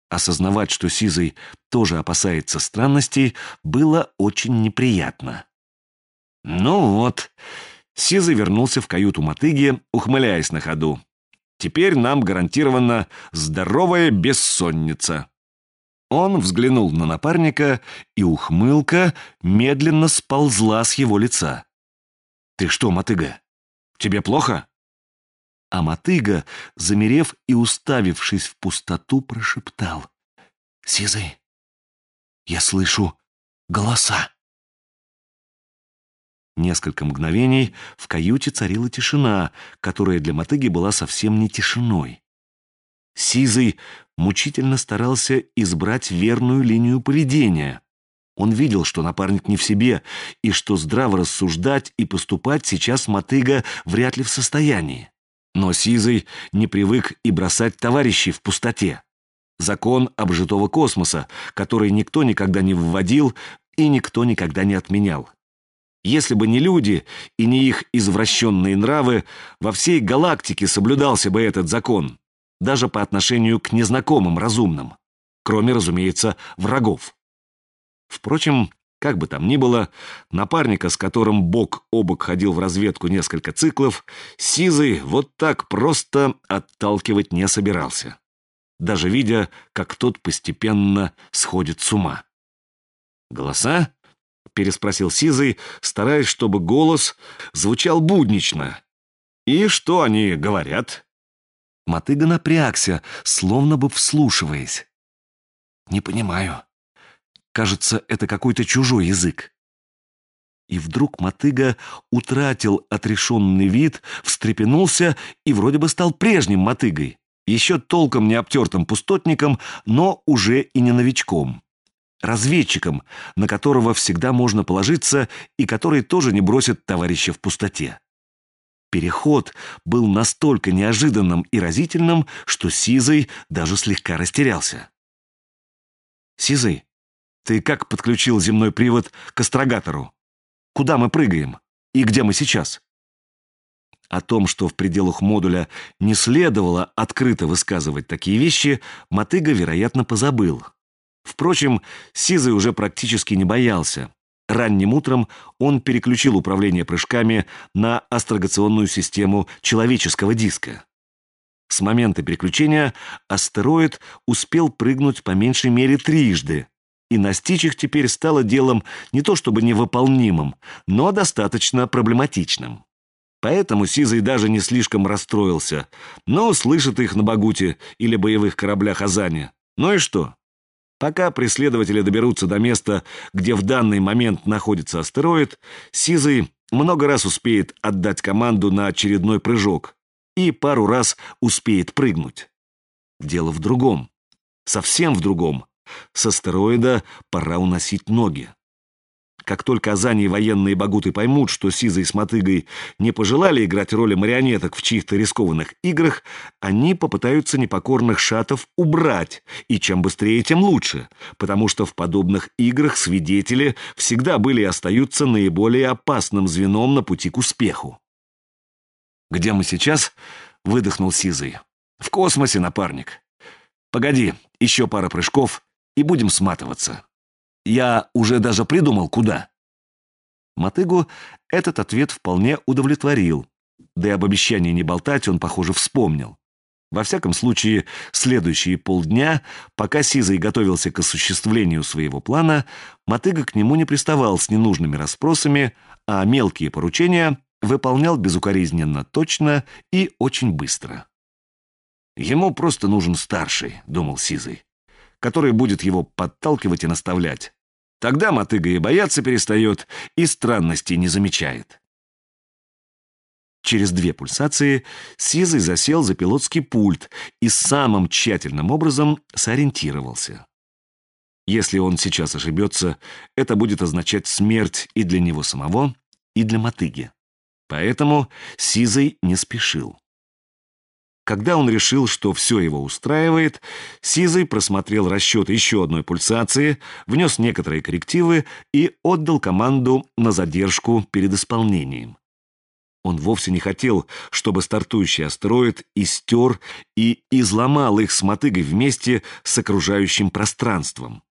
Осознавать, что Сизый тоже опасается странностей, было очень неприятно. Ну вот, Сизый вернулся в каюту мотыги, ухмыляясь на ходу. Теперь нам гарантирована здоровая бессонница. Он взглянул на напарника, и ухмылка медленно сползла с его лица. «Ты что, мотыга, тебе плохо?» А мотыга, замерев и уставившись в пустоту, прошептал: «Сизый, я слышу голоса». Несколько мгновений в каюте царила тишина, которая для мотыги была совсем не тишиной. Сизый мучительно старался избрать верную линию поведения. Он видел, что напарник не в себе, и что здраво рассуждать и поступать сейчас мотыга вряд ли в состоянии. Но Сизый не привык и бросать товарищей в пустоте. Закон обжитого космоса, который никто никогда не вводил и никто никогда не отменял. Если бы не люди и не их извращенные нравы, во всей галактике соблюдался бы этот закон, даже по отношению к незнакомым разумным, кроме, разумеется, врагов. Впрочем, как бы там ни было, напарника, с которым бок о бок ходил в разведку несколько циклов, Сизый вот так просто отталкивать не собирался, даже видя, как тот постепенно сходит с ума. «Голоса?» — переспросил Сизый, стараясь, чтобы голос звучал буднично. «И что они говорят?» Мотыга напрягся, словно бы вслушиваясь. «Не понимаю. Кажется, это какой-то чужой язык». И вдруг мотыга утратил отрешенный вид, встрепенулся и вроде бы стал прежним мотыгой, еще толком не обтертым пустотником, но уже и не новичком. Разведчиком, на которого всегда можно положиться и который тоже не бросит товарища в пустоте. Переход был настолько неожиданным и разительным, что Сизый даже слегка растерялся. «Сизый, ты как подключил земной привод к астрогатору? Куда мы прыгаем? И где мы сейчас?» О том, что в пределах модуля не следовало открыто высказывать такие вещи, мотыга, вероятно, позабыл. Впрочем, Сизый уже практически не боялся. Ранним утром он переключил управление прыжками на астрогационную систему человеческого диска. С момента переключения астероид успел прыгнуть по меньшей мере трижды, и настичь их теперь стало делом не то чтобы невыполнимым, но достаточно проблематичным. Поэтому Сизый даже не слишком расстроился, но слышит их на Багуте или боевых кораблях Азани. Ну и что? Пока преследователи доберутся до места, где в данный момент находится астероид, Сизый много раз успеет отдать команду на очередной прыжок и пару раз успеет прыгнуть. Дело в другом. Совсем в другом. С астероида пора уносить ноги. Как только Азани и военные Багуты поймут, что Сизый с мотыгой не пожелали играть роли марионеток в чьих-то рискованных играх, они попытаются непокорных шатов убрать, и чем быстрее, тем лучше, потому что в подобных играх свидетели всегда были и остаются наиболее опасным звеном на пути к успеху. «Где мы сейчас?» — выдохнул Сизый. «В космосе, напарник. Погоди, еще пара прыжков, и будем сматываться. Я уже даже придумал, куда». Мотыгу этот ответ вполне удовлетворил. Да и об обещании не болтать он, похоже, вспомнил. Во всяком случае, следующие полдня, пока Сизый готовился к осуществлению своего плана, мотыга к нему не приставал с ненужными расспросами, а мелкие поручения выполнял безукоризненно точно и очень быстро. «Ему просто нужен старший», — думал Сизый, который будет его подталкивать и наставлять. Тогда мотыга и бояться перестает, и странностей не замечает. Через 2 пульсации Сизый засел за пилотский пульт и самым тщательным образом сориентировался. Если он сейчас ошибется, это будет означать смерть и для него самого, и для мотыги. Поэтому Сизый не спешил. Когда он решил, что все его устраивает, Сизый просмотрел расчет еще одной пульсации, внес некоторые коррективы и отдал команду на задержку перед исполнением. Он вовсе не хотел, чтобы стартующий астероид истер и изломал их с мотыгой вместе с окружающим пространством.